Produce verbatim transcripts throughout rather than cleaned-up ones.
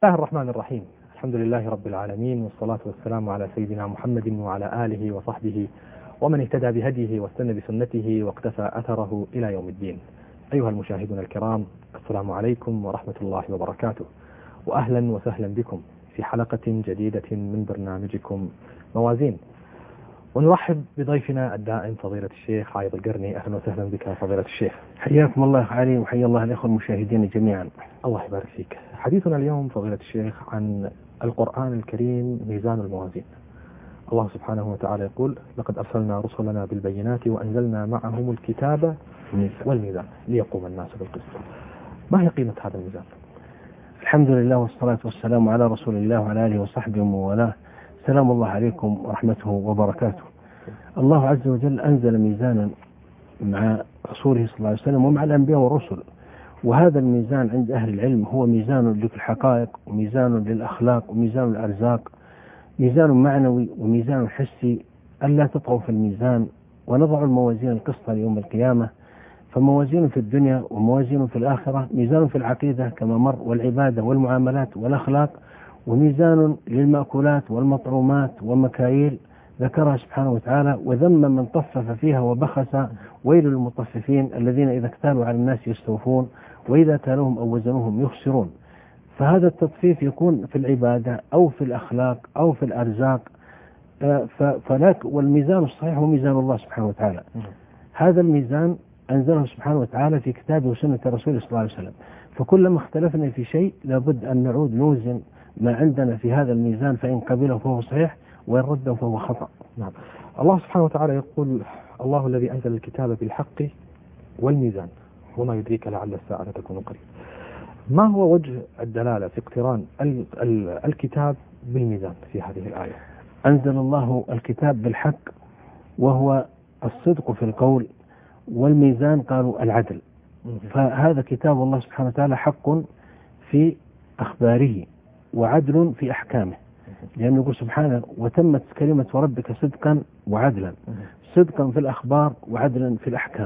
الله الرحمن الرحيم. الحمد لله رب العالمين، والصلاة والسلام على سيدنا محمد وعلى آله وصحبه ومن اهتدى بهديه واستنى بسنته واقتفى أثره إلى يوم الدين. أيها المشاهدون الكرام، السلام عليكم ورحمة الله وبركاته، وأهلا وسهلا بكم في حلقة جديدة من برنامجكم موازين. ونرحب بضيفنا الدائم فضيلة الشيخ عايض القرني. أهلا وسهلا بك فضيلة الشيخ. حياكم الله علي، وحيا الله الأخوة المشاهدين جميعا. الله يبارك فيك. حديثنا اليوم فضيلة الشيخ عن القرآن الكريم ميزان الموازين. الله سبحانه وتعالى يقول: لقد أرسلنا رسلنا بالبينات وأنزلنا معهم الكتاب والميزان ليقوم الناس بالقسط. ما هي قيمة هذا الميزان؟ الحمد لله والصلاة والسلام على رسول الله وعلى آله وصحبه وموالاه. سلام الله عليكم ورحمته وبركاته. الله عز وجل أنزل ميزانا مع رسوله صلى الله عليه وسلم ومع الأنبياء والرسل، وهذا الميزان عند أهل العلم هو ميزان للحقائق وميزان للأخلاق وميزان الأرزاق، ميزان معنوي وميزان حسي، ألا تطغوا في الميزان. ونضع الموازين القسط ليوم القيامة، فموازين في الدنيا وموازين في الآخرة، ميزان في العقيدة كما مر والعبادة والمعاملات والأخلاق، وميزان للمأكولات والمطعومات ومكاييل ذكرها سبحانه وتعالى، وذم من طفف فيها وبخس. ويل للمطففين الذين إذا اكتالوا على الناس يستوفون وإذا كالوهم أو وزنوهم يخسرون. فهذا التطفيف يكون في العبادة أو في الأخلاق أو في الأرزاق. فلك والميزان الصحيح هو ميزان الله سبحانه وتعالى. هذا الميزان أنزله سبحانه وتعالى في كتابه وسنة رسوله صلى الله عليه وسلم، فكلما اختلفنا في شيء لابد أن نعود نوزن ما عندنا في هذا الميزان، فإن قبله فهو صحيح وإن رده فهو خطأ. نعم. الله سبحانه وتعالى يقول: الله الذي أنزل الكتاب بالحق والميزان وما يدريك لعل الساعة تكون قريب. ما هو وجه الدلالة في اقتران ال ال الكتاب بالميزان في هذه الآية؟ أنزل الله الكتاب بالحق وهو الصدق في القول، والميزان قالوا العدل. فهذا كتاب الله سبحانه وتعالى حق في أخباره وعدل في أحكامه، لأنه يقول سبحانه: وتمت كلمة ربك صدقا وعدلا، صدقا في الأخبار وعدلا في الأحكام.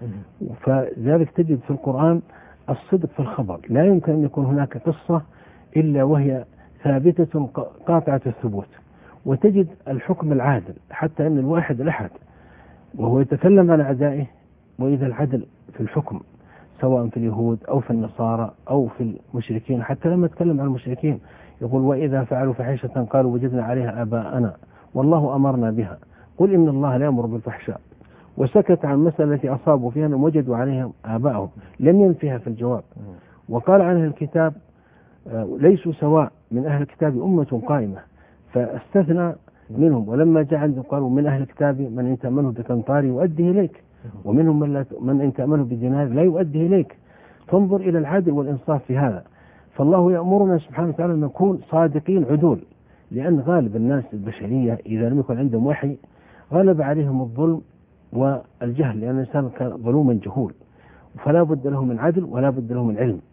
فذلك تجد في القرآن الصدق في الخبر، لا يمكن أن يكون هناك قصة إلا وهي ثابتة قاطعة الثبوت، وتجد الحكم العادل، حتى أن الواحد الأحد وهو يتكلم عن أعدائه. وإذا العدل في الحكم سواء في اليهود أو في النصارى أو في المشركين، حتى لما يتكلم عن المشركين يقول: وإذا فعلوا فحيشة قالوا وجدنا عليها آباءنا والله أمرنا بها، قل إن الله لا يأمر بالفحشاء. وسكت عن مسألة التي أصابوا فيها أنهم وجدوا عليها آباءهم، لم ينفيها في الجواب. وقال عن أهل الكتاب: ليسوا سواء من أهل الكتاب أمة قائمة، فاستثنى منهم. ولما جاء عندهم قالوا: من أهل الكتاب من إن تأمنه بقنطار يؤديه إليك، ومنهم من, لا من إن تأمنه بدينار لا يؤديه إليك. فانظر إلى العدل والإنصاف في هذا. فالله يأمرنا سبحانه وتعالى أن نكون صادقين عدول، لأن غالب الناس البشرية إذا لم يكن عندهم وحي غلب عليهم الظلم والجهل، لأن الإنسان كان ظلوما جهول، فلا بد له من عدل ولا بد له من علم.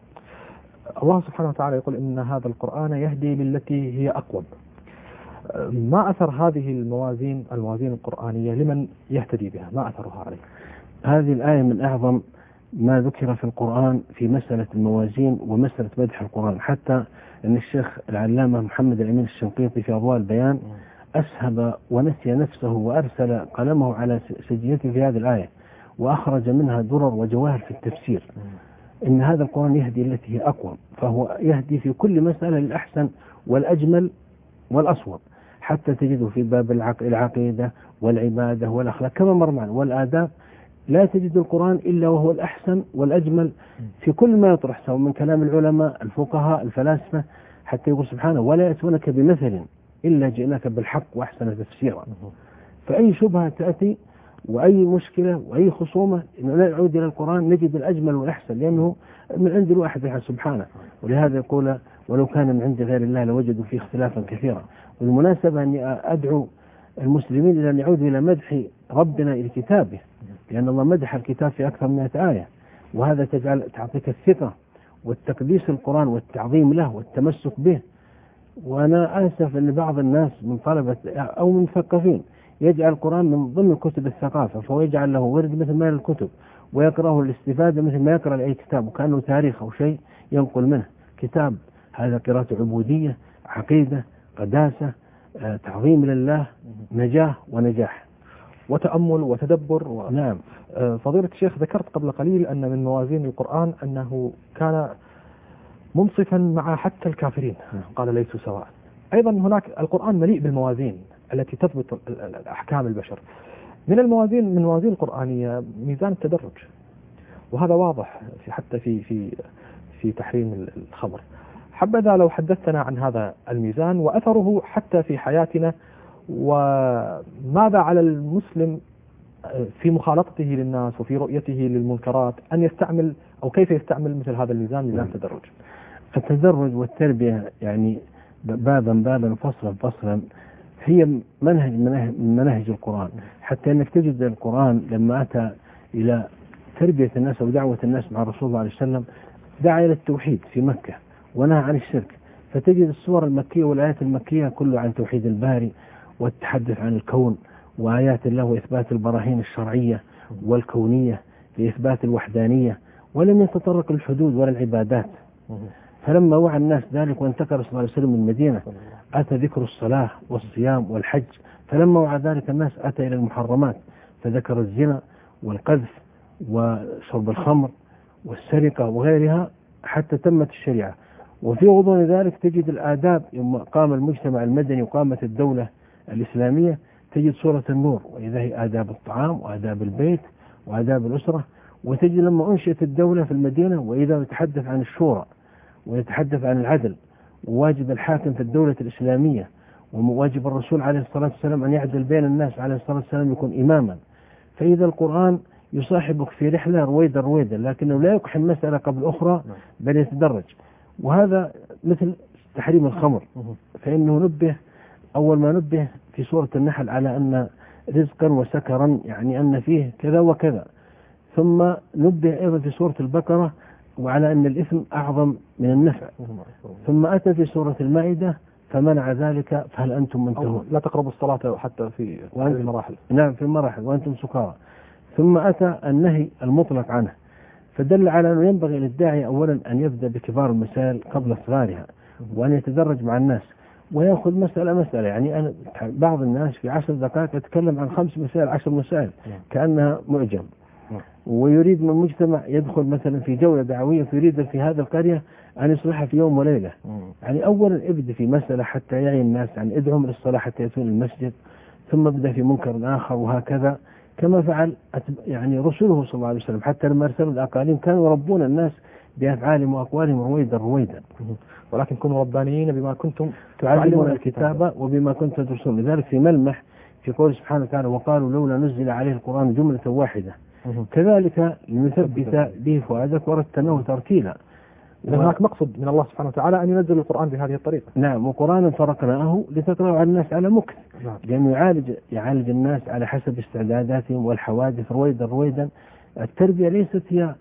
الله سبحانه وتعالى يقول: إن هذا القرآن يهدي للتي هي أقوم. ما أثر هذه الموازين الموازين القرآنية لمن يهتدي بها؟ ما أثرها عليه؟ هذه الآية من أعظم ما ذكر في القرآن في مسألة الموازين ومسألة مدح القرآن، حتى أن الشيخ العلامة محمد الأمين الشنقيطي في أضواء البيان أسهب ونسي نفسه وأرسل قلمه على سجيته في هذه الآية، وأخرج منها درر وجواهر في التفسير. إن هذا القرآن يهدي التي هي أقوم، فهو يهدي في كل مسألة للأحسن والأجمل والأصوب، حتى تجده في باب العقيدة والعبادة والأخلاق كما مر معنا والآداب. لا تجد القرآن إلا وهو الأحسن والأجمل في كل ما يطرح، سواء من كلام العلماء الفقهاء الفلاسفة، حتى يقول سبحانه: ولا يأتونك بمثل إلا جئناك بالحق وأحسن تفسيرا. فأي شبهة تأتي وأي مشكلة وأي خصومة نعود إلى القرآن نجد الأجمل والأحسن، لأنه من عند الواحد سبحانه. ولهذا يقول: ولو كان من عند غير الله لوجدوا فيه اختلافا كثيرا. والمناسبة أني أدعو المسلمين إلى أن يعودوا إلى مدح ربنا إلى كتابه، لأن الله مدح الكتاب في أكثر من مئة آية، وهذا تجعل تعطيك الثقة والتقديس القرآن والتعظيم له والتمسك به. وأنا آسف أن بعض الناس من طلبة أو من مثقفين يجعل القرآن من ضمن كتب الثقافة، فهو يجعل له ورد مثل ما الكتب ويقرأه الاستفادة مثل ما يقرأ أي كتاب، وكأنه تاريخ أو شيء ينقل منه. كتاب هذا قراءة عبودية، عقيدة، قداسة، تعظيم لله، نجاح ونجاح وتأمل وتدبر و... نعم. فضيلة الشيخ ذكرت قبل قليل أن من موازين القرآن أنه كان منصفا مع حتى الكافرين، قال ليسوا سواء. أيضا هناك القرآن مليء بالموازين التي تضبط الأحكام البشر. من الموازين من موازين القرآنية ميزان التدرج، وهذا واضح في حتى في في في تحريم الخمر. حبذا لو حدثتنا عن هذا الميزان وأثره حتى في حياتنا، وماذا على المسلم في مخالطته للناس وفي رؤيته للمنكرات أن يستعمل أو كيف يستعمل مثل هذا الميزان، ميزان التدرج. التدرج والتربية يعني بابا بابا فصلا فصلا هي منهج من مناهج القرآن، حتى أنك تجد القرآن لما أتى إلى تربية الناس ودعوة الناس مع الرسول الله عليه وسلم دعا إلى التوحيد في مكة ونهى عن الشرك، فتجد السور المكية والآيات المكية كله عن توحيد الباري والتحدث عن الكون وآيات الله وإثبات البراهين الشرعية والكونية لإثبات الوحدانية، ولم يتطرق للحدود ولا العبادات. فلما وعى الناس ذلك وانتقل صلى الله عليه وسلم من المدينة أتى ذكر الصلاة والصيام والحج، فلما وعى ذلك الناس أتى إلى المحرمات فذكر الزنا والقذف وشرب الخمر والسرقة وغيرها حتى تمت الشريعة. وفي غضون ذلك تجد الآداب، يوم قام المجتمع المدني وقامت الدولة الإسلامية تجد سورة النور، وإذا هي آداب الطعام وآداب البيت وآداب الأسرة. وتجد لما أنشئت الدولة في المدينة وإذا يتحدث عن الشورى ويتحدث عن العدل وواجب الحاكم في الدولة الإسلامية وواجب الرسول عليه الصلاة والسلام أن يعدل بين الناس عليه الصلاة والسلام يكون إماما. فإذا القرآن يصاحبك في رحلة رويدا رويدا، لكنه لا يقحم مسألة قبل أخرى بل يتدرج. وهذا مثل تحريم الخمر، فإنه نبه أول ما نبه في سورة النحل على أن رزقا وسكرا يعني أن فيه كذا وكذا، ثم نبه أيضا في سورة البقرة وعلى أن الإثم أعظم من النفع، ثم أتى في سورة المائدة فمنع ذلك فهل أنتم منتهون، لا تقربوا الصلاة حتى في هذه المراحل. نعم في المراحل وأنتم سكارى. ثم أتى النهي المطلق عنه، فدل على أنه ينبغي للداعي أولا أن يبدأ بكبار المسائل قبل صغارها وأن يتدرج مع الناس ويأخذ مسألة مسألة. يعني أنا بعض الناس في عشر دقائق يتكلم عن خمس مسائل عشر مسائل كأنها معجم، ويريد من المجتمع يدخل مثلا في جولة دعوية فيريد في هذا القرية أن يصلحها في يوم وليلة. يعني أولا ابدأ في مسألة حتى يعي الناس، يعني ادعهم للصلاة حتى يأتون المسجد، ثم ابدأ في منكر آخر، وهكذا كما فعل يعني رسوله صلى الله عليه وسلم حتى لما أرسلوا الأقاليم كانوا يربون الناس بأفعالهم وأقوالهم رويدا رويدا. ولكن كونوا ربانيين بما كنتم تعلمون الكتاب وبما كنتم تدرسون. لذلك في ملمح في قول سبحانه وتعالى وقالوا لولا نزل عليه القرآن جملة واحدة كذلك لنثبت به فؤادك ورتلناه ترتيلا. هناك مقصد من الله سبحانه وتعالى أن ينزل القرآن بهذه الطريقة. نعم، وقرآنا فرقناه لتقرأوا على الناس على مكث، لأنه يعالج يعالج الناس على حسب استعداداتهم والحوادث رويدا رويدا. التربية ليست هي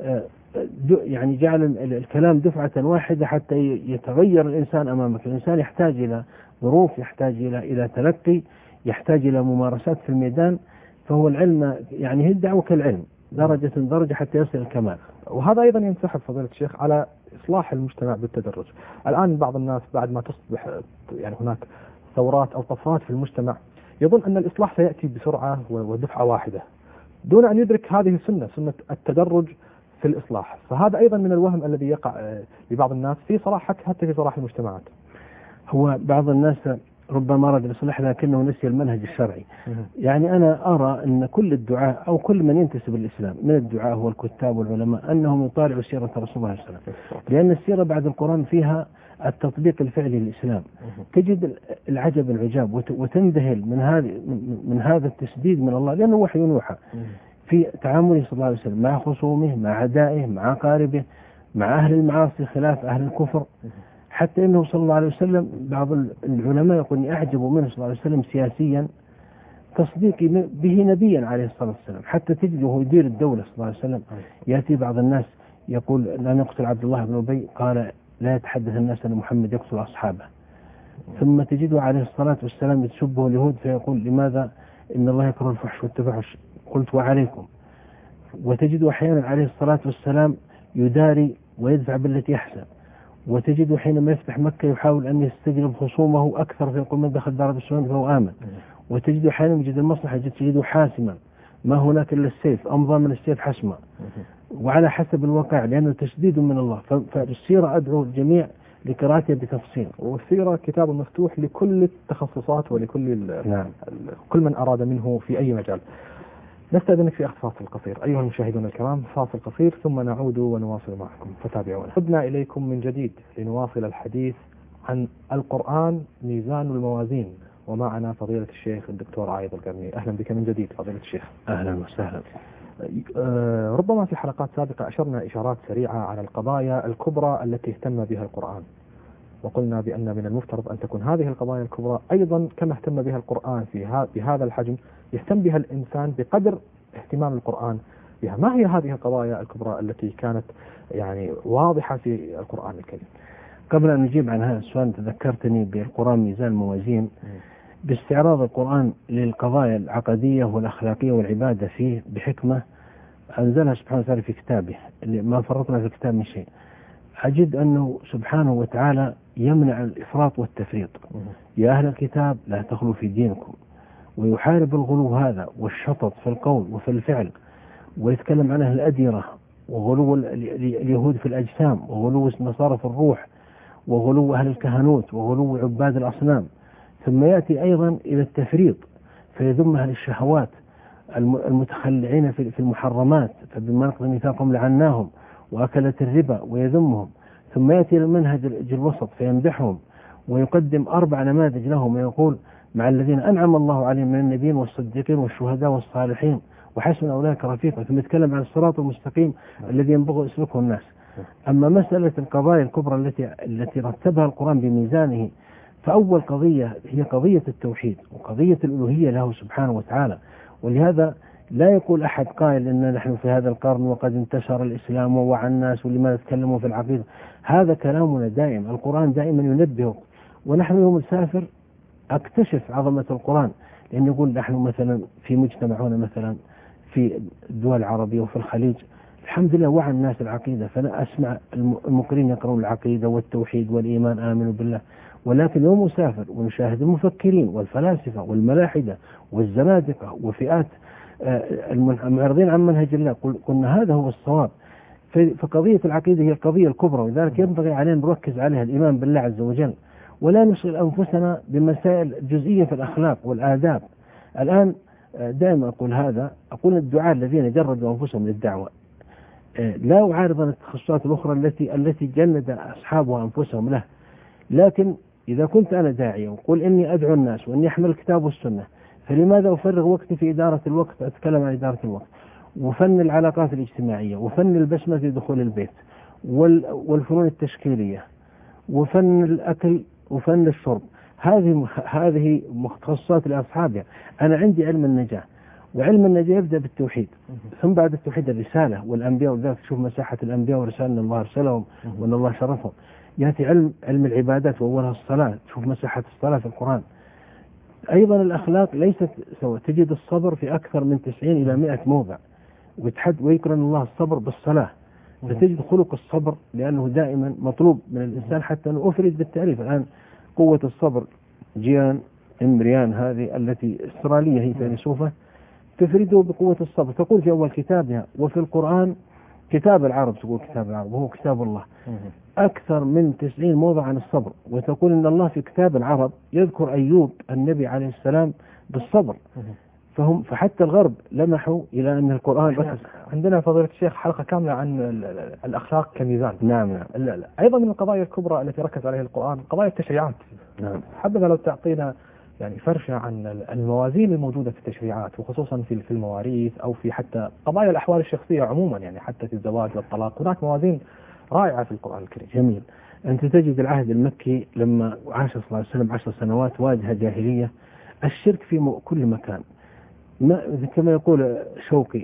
يعني جعل الكلام دفعة واحدة حتى يتغير الإنسان أمامك. الإنسان يحتاج إلى ظروف، يحتاج إلى إلى تلقي، يحتاج إلى ممارسات في الميدان. فهو العلم يعني هي الدعوة كالعلم درجة درجة حتى يصل الكمال. وهذا أيضا ينسحب فضيلة الشيخ على إصلاح المجتمع بالتدرج. الآن بعض الناس بعد ما تصبح يعني هناك ثورات أو طفرات في المجتمع يظن أن الإصلاح سيأتي بسرعة ودفعة واحدة دون أن يدرك هذه السنة، سنة التدرج في الإصلاح. فهذا أيضا من الوهم الذي يقع لبعض الناس في صلاح حتى في صلاح المجتمعات. هو بعض الناس ربما أراد الإصلاح لكنه نسي المنهج الشرعي. يعني أنا أرى أن كل الدعاء أو كل من ينتسب الإسلام من الدعاء والكتاب والعلماء أنهم يطالعوا سيرة رسول الله صلى الله عليه وسلم، لأن السيرة بعد القرآن فيها التطبيق الفعلي للإسلام. تجد العجب العجاب وتنذهل من هذا من هذا التسديد من الله، لأنه وحي يوحى في تعامله صلى الله عليه وسلم مع خصومه، مع عدائه، مع أقاربه، مع أهل المعاصي خلاف أهل الكفر. حتى إنه صلى الله عليه وسلم بعض العلماء يقول أعجب منه صلى الله عليه وسلم سياسيا تصديقي به نبيا عليه الصلاة والسلام. حتى تجده وهو يدير الدولة صلى الله عليه وسلم يأتي بعض الناس يقول لا نقتل عبد الله بن أبي، قال لا يتحدث الناس أن محمد يقتل أصحابه. ثم تجده عليه الصلاة والسلام يتشبه اليهود فيقول لماذا إن الله يكره الفحش والتفحش، قلت وعليكم. وتجده أحيانا عليه الصلاة والسلام يداري ويدفع بالتي يحسن. وتجده حينما يفتح مكة يحاول أن يستجلب خصومه أكثر، فيقول من دخل دار السلام فهو آمن. وتجده حينما يجد المصلحة تجده حاسما، ما هناك إلا السيف، أمضى من السيف حسما، وعلى حسب الواقع، لأنه تشديد من الله. فالسيرة أدعو الجميع لقراءتها بتفصيل. والسيرة كتاب مفتوح لكل التخصصات ولكل نعم. كل من أراد منه في أي مجال. نستأذنك في أخذ فاصل قصير أيها المشاهدون الكرام، فاصل قصير ثم نعود ونواصل معكم، فتابعونا. عدنا إليكم من جديد لنواصل الحديث عن القرآن ميزان الموازين، ومعنا فضيلة الشيخ الدكتور عايض القرني. أهلا بك من جديد فضيلة الشيخ. أهلا وسهلا. ربما في حلقات سابقة أشرنا إشارات سريعة على القضايا الكبرى التي اهتم بها القرآن، وقلنا بأن من المفترض أن تكون هذه القضايا الكبرى أيضا كما اهتم بها القرآن في بهذا الحجم يهتم بها الإنسان بقدر اهتمام القرآن بها. ما هي هذه القضايا الكبرى التي كانت يعني واضحة في القرآن الكريم؟ قبل أن نجيب عن هذا السؤال تذكرتني بالقرآن ميزان الموازين باستعراض القرآن للقضايا العقدية والأخلاقية والعبادة فيه بحكمة أنزلها سبحانه وتعالى في كتابه اللي ما فرطنا في الكتاب من شيء. أجد أنه سبحانه وتعالى يمنع الإفراط والتفريط. يا أهل الكتاب لا تغلوا في دينكم، ويحارب الغلو هذا والشطط في القول وفي الفعل، ويتكلم عن أهل الأديرة وغلو اليهود في الأجسام، وغلو النصارى في الروح، وغلو أهل الكهنوت، وغلو عباد الأصنام. ثم يأتي أيضا إلى التفريط فيذم أهل الشهوات المتخلعين في المحرمات، فبما نقض ميثاقهم لعناهم، وأكلت الربا ويذمهم. ثم يأتي إلى المنهج الوسط فيمدحهم ويقدم أربع نماذج لهم ويقول مع الذين أنعم الله عليهم من النبيين والصديقين والشهداء والصالحين وحسن أولئك رفيقا، ثم يتكلم عن الصراط المستقيم الذي ينبغي يسلكه الناس. أما مسألة القضايا الكبرى التي التي رتبها القرآن بميزانه، فأول قضية هي قضية التوحيد وقضية الألوهية له سبحانه وتعالى. ولهذا لا يقول أحد قائل إن نحن في هذا القرن وقد انتشر الإسلام ووعى الناس ولماذا تكلموا في العقيدة. هذا كلامنا دائم، القرآن دائما ينبه. ونحن يوم نسافر أكتشف عظمة القرآن، لأن يقول نحن مثلا في مجتمعنا مثلا في الدول العربية وفي الخليج الحمد لله وعى الناس العقيدة، فأنا أسمع المقرين يقرون العقيدة والتوحيد والإيمان آمنوا بالله. ولكن يوم نسافر ونشاهد المفكرين والفلاسفة والملاحدة والزنادقة وفئات المعرضين عن منهج الله، قلنا هذا هو الصواب. فقضية العقيدة هي القضية الكبرى، ولذلك ينبغي علينا نركز عليها الإيمان بالله عز وجل، ولا نشغل أنفسنا بمسائل جزئية في الأخلاق والآداب. الآن دائما أقول هذا، أقول الدعاء الذين جردوا أنفسهم للدعوة لا أعارض التخصصات الأخرى التي التي جند أصحابها أنفسهم له، لكن إذا كنت أنا داعية وقل إني أدعو الناس وإني أحمل الكتاب والسنة، فلماذا أفرغ وقتي في إدارة الوقت؟ أتكلم عن إدارة الوقت وفن العلاقات الاجتماعية وفن البسمة في دخول البيت والفنون التشكيلية وفن الأكل وفن الشرب. هذه هذه مختصات لأصحابها. أنا عندي علم النجاة، وعلم النجاة يبدأ بالتوحيد، ثم بعد التوحيد الرسالة والأنبياء، وذلك تشوف مساحة الأنبياء ورسالة الله أرسلهم وأن الله شرفهم. يأتي علم علم العبادات وأولها الصلاة، تشوف مساحة الصلاة في القرآن. أيضا الأخلاق ليست سواء، تجد الصبر في أكثر من تسعين إلى مئة موضع، ويقرن الله الصبر بالصلاة، فتجد خلق الصبر لأنه دائما مطلوب من الإنسان. حتى أنه أفرد بالتعريف الآن قوة الصبر، جيان إمريان هذه التي استرالية هي فيلسوفة تفرده بقوة الصبر، تقول في أول كتابها وفي القرآن كتاب العرب، تقول كتاب العرب وهو كتاب الله، أكثر من تسعين موضع عن الصبر، وتقول إن الله في كتاب العرب يذكر أيوب النبي عليه السلام بالصبر. فهم فحتى الغرب لمحوا إلى أن القرآن بس. عندنا فضيلة الشيخ حلقة كاملة عن الأخلاق كميزان. نعم نعم. لا لا. أيضا من القضايا الكبرى التي ركز عليها القرآن قضايا التشريعات. نعم. حبذا لو تعطينا يعني فرشة عن الموازين الموجودة في التشريعات، وخصوصا في في المواريث أو في حتى قضايا الأحوال الشخصية عموما، يعني حتى في الزواج والطلاق هناك موازين رائعة في القرآن الكريم. جميل. أنت تجد العهد المكي لما عاش صلى الله عليه وسلم عشر سنوات واجه جاهلية، الشرك في كل مكان. ما كما يقول شوقي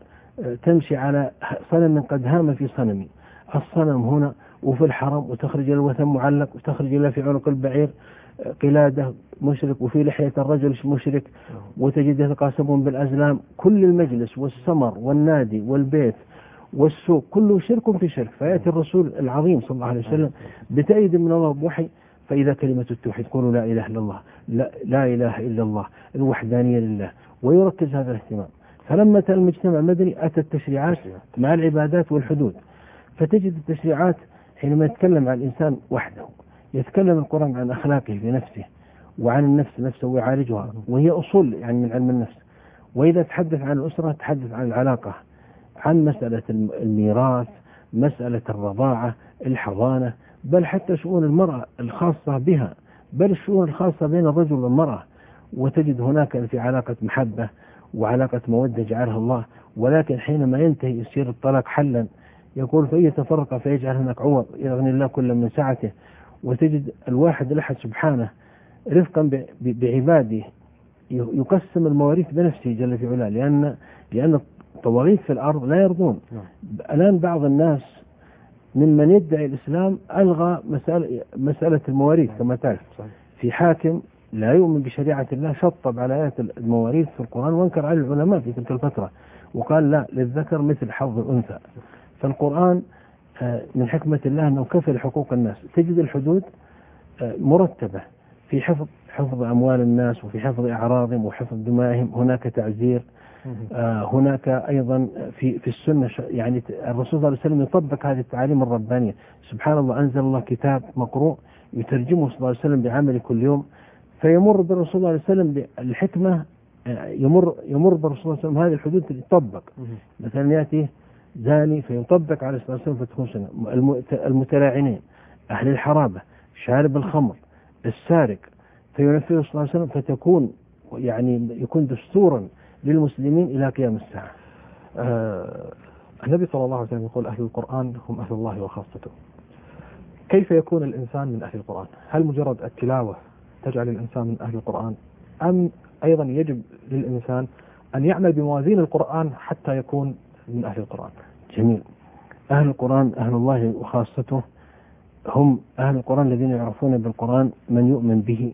تمشي على صنم قد هام في صنمي، الصنم هنا وفي الحرم، وتخرج الوثن معلق، وتخرج إلى في عنق البعير قلادة مشرك، وفي لحية الرجل مشرك، وتجد يتقاسمون بالأزلام. كل المجلس والسمر والنادي والبيت والسوء كله شرك في شرك. فيأتي الرسول العظيم صلى الله عليه وسلم بتأييد من الله بوحي، فإذا كلمة التوحيد قولوا لا إله إلا الله، لا, لا إله إلا الله، الوحدانية لله، ويركز هذا الاهتمام. فلما أتى المجتمع المدني أتى التشريعات مع العبادات والحدود. فتجد التشريعات حينما يتكلم عن الإنسان وحده، يتكلم القرآن عن أخلاقه بنفسه وعن النفس نفسه ويعالجها، وهي أصول يعني من علم النفس. وإذا تحدث عن الأسرة تحدث عن العلاقة، عن مسألة الميراث، مسألة الرضاعة، الحضانة، بل حتى شؤون المرأة الخاصة بها، بل الشؤون الخاصة بين الرجل والمرأة. وتجد هناك في علاقة محبة وعلاقة مودة جعلها الله، ولكن حينما ينتهي يصير الطلاق حلا، يقول فإن يتفرق فيجعل هناك عوض يغني الله كل من سعته. وتجد الواحد الأحد سبحانه رفقا بعباده يقسم المواريث بنفسه جل في علاه، لأن لأن الطواغيت في الأرض لا يرضون. الآن بعض الناس ممن يدعي الإسلام ألغى مسألة, مسألة المواريث كما تعرف. في حاكم لا يؤمن بشريعة الله شطب على آيات المواريث في القرآن وانكر على العلماء في تلك الفترة، وقال لا، للذكر مثل حظ الأنثى. فالقرآن من حكمة الله أنه كفل حقوق الناس. تجد الحدود مرتبة في حفظ حفظ أموال الناس وفي حفظ أعراضهم وحفظ دمائهم. هناك تعزير، هناك أيضا في في السنة يعني الرسول صلى الله عليه وسلم يطبق هذه التعاليم الربانية. سبحان الله، أنزل الله كتاب مقروء يترجمه صلى الله عليه وسلم بعمل كل يوم، فيمر بالرسول صلى الله عليه وسلم بالحكمة، يمر يمر بالرسول صلى الله عليه وسلم هذه الحدود تطبق. مثلا يأتي زاني فيطبق على صلى الله عليه وسلم فتكون سنة. المتلاعنين، أهل الحرابة، شارب الخمر، السارق، فينفذه صلى الله عليه وسلم فتكون يعني يكون دستورا للمسلمين إلى قيام الساعة. آه النبي صلى الله عليه وسلم يقول أهل القرآن هم أهل الله وخاصته. كيف يكون الإنسان من أهل القرآن؟ هل مجرد التلاوة تجعل الإنسان من أهل القرآن، أم أيضا يجب للإنسان أن يعمل بموازين القرآن حتى يكون من أهل القرآن؟ جميل. أهل القرآن أهل الله وخاصته هم أهل القرآن الذين يعرفون بالقرآن من يؤمن به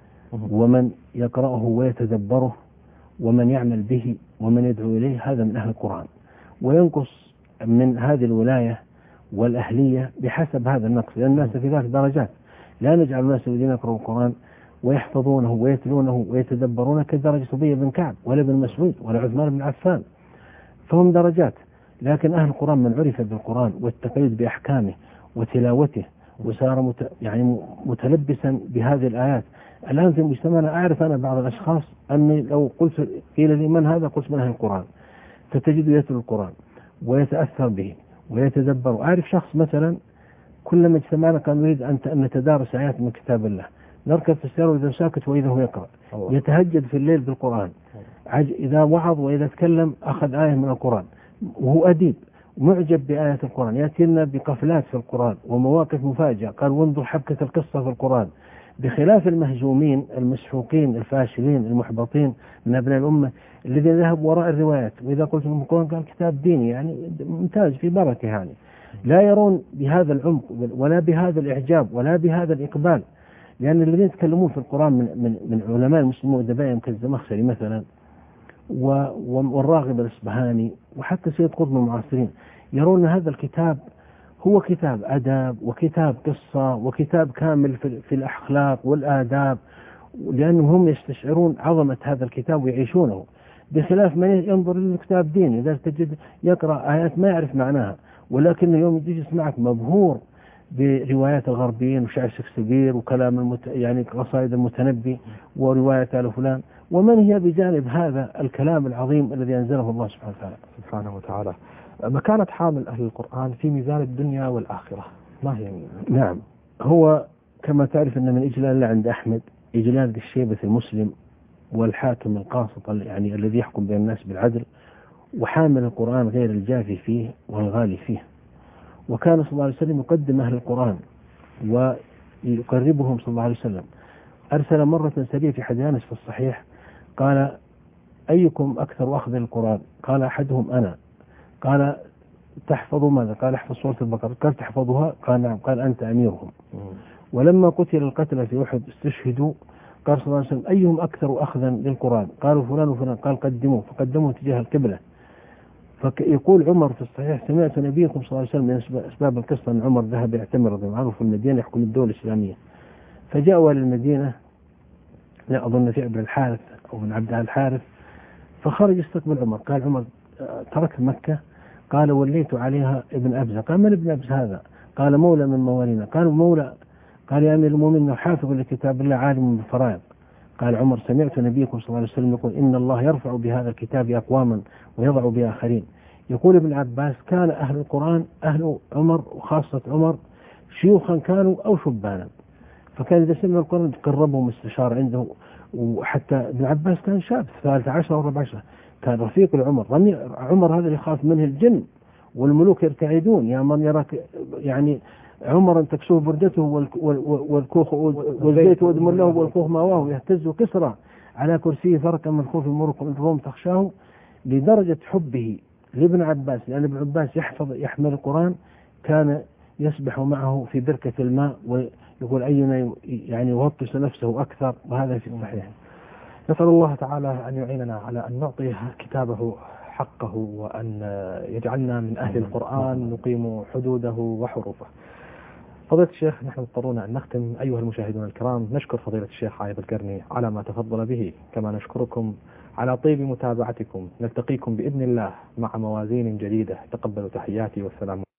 ومن يقرأه ويتدبره ومن يعمل به ومن يدعو إليه، هذا من أهل القرآن. وينقص من هذه الولاية والأهلية بحسب هذا النقص، لأن الناس في ذلك درجات. لا نجعل الناس الذين يقرأوا القرآن ويحفظونه ويتلونه ويتدبرونه كدرجة أبي بن كعب ولا ابن مسعود ولا عثمان بن عفان، فهم درجات. لكن أهل القرآن من عرف بالقرآن والتقيد بأحكامه وتلاوته وصار مت يعني متلبسا بهذه الآيات. الآن في مجتمعنا أعرف أنا بعض الأشخاص أني لو قلت قيل لي من هذا قلت من أهل القرآن، فتجد يتلو القرآن ويتأثر به ويتدبر. أعرف شخص مثلا كلما اجتمعنا كان يريد أن نتدارس آيات من كتاب الله، نركب في السيارة وإذا ساكت وإذا هو يقرأ، يتهجد في الليل بالقرآن، إذا وعظ وإذا تكلم أخذ آية من القرآن، وهو أديب معجب بآيات القرآن، يأتي لنا بقفلات في القرآن ومواقف مفاجئة، قال وانظر حبكة القصة في القرآن. بخلاف المهزومين المسحوقين الفاشلين المحبطين من أبناء الأمة الذين ذهبوا وراء الروايات، وإذا قلت لهم القرآن قال كتاب ديني يعني ممتاز في بركة، يعني لا يرون بهذا العمق ولا بهذا الإعجاب ولا بهذا الإقبال. لأن الذين يتكلمون في القرآن من من من علماء المسلمين ودبائهم كالزمخشري مثلا والراغب الإصبهاني وحتى سيد قطب من المعاصرين يرون هذا الكتاب هو كتاب أدب وكتاب قصة وكتاب كامل في, في الأخلاق والآداب، لأنهم هم يستشعرون عظمة هذا الكتاب ويعيشونه، بخلاف من ينظر للكتاب ديني إذا تجد يقرأ آيات ما يعرف معناها، ولكن يوم يجي يسمعك مبهور بروايات الغربيين وشعر شكسبير وكلام المت... يعني قصائد المتنبي ورواية آل فلان، ومن هي بجانب هذا الكلام العظيم الذي أنزله الله سبحانه وتعالى. سبحانه وتعالى. مكانة حامل أهل القرآن في ميزان الدنيا والآخرة ما هي؟ نعم، هو كما تعرف أن من إجلال الله عند أحمد إجلال الشيبة المسلم والحاكم القاسط يعني الذي يحكم بين الناس بالعدل، وحامل القرآن غير الجافي فيه والغالي فيه. وكان صلى الله عليه وسلم يقدم أهل القرآن ويقربهم صلى الله عليه وسلم. أرسل مرة سرية في حديث أنس في الصحيح قال أيكم أكثر أخذ القرآن؟ قال أحدهم أنا. قال تحفظ ماذا؟ قال احفظ سورة البقرة. قال تحفظها؟ قال نعم. قال أنت أميرهم. ولما قتل القتلى في أحد استشهدوا قال صلى الله عليه وسلم أيهم أكثر أخذا للقرآن؟ قالوا فلان وفلان. قال قدموه، فقدموه تجاه القبلة. فيقول عمر في الصحيح سمعت نبيكم صلى الله عليه وسلم، من أسباب القصة أن عمر ذهب يعتمر معروف في المدينة يحكم الدولة الإسلامية، فجاءوا إلى المدينة، لا أظن في ابن الحارث أو من عبد الحارث، فخرج يستقبل عمر. قال عمر ترك مكة، قال وليت عليها ابن أبزة. قال من ابن أبزة هذا؟ قال مولى من موالينا. قالوا مولى؟ قال يا أمير المؤمنين حافظ لكتاب الله عالم بالفرائض. قال عمر سمعت نبيكم صلى الله عليه وسلم يقول إن الله يرفع بهذا الكتاب أقواما ويضع بآخرين. يقول ابن عباس كان أهل القرآن أهل عمر وخاصة عمر شيوخا كانوا أو شبانا، فكان إذا سمع القرآن تقربهم استشار عنده. وحتى ابن عباس كان شاب ثالث عشر أو ربع عشر، كان رفيق العمر. عمر هذا اللي يخاف منه الجن والملوك يرتعدون، يا من يراك يعني عمر أن تكسوه بردته والكوخ والزيت ودم له والكوخ ماواه يهتز كسرى على كرسيه فرقا من خوف الملوك والروم تخشاه، لدرجة حبه لابن عباس، لأن ابن عباس يحفظ يحمل القرآن، كان يسبح معه في بركة الماء ويقول أينا يعني يغطس نفسه أكثر، وهذا في الصحيح. نسأل الله تعالى أن يعيننا على أن نعطي كتابه حقه، وأن يجعلنا من أهل القرآن نقيم حدوده وحروفه. فضيلة الشيخ، نحن مضطرون أن نختم. أيها المشاهدون الكرام، نشكر فضيلة الشيخ عايض القرني على ما تفضل به، كما نشكركم على طيب متابعتكم. نلتقيكم بإذن الله مع موازين جديدة. تقبلوا تحياتي والسلام.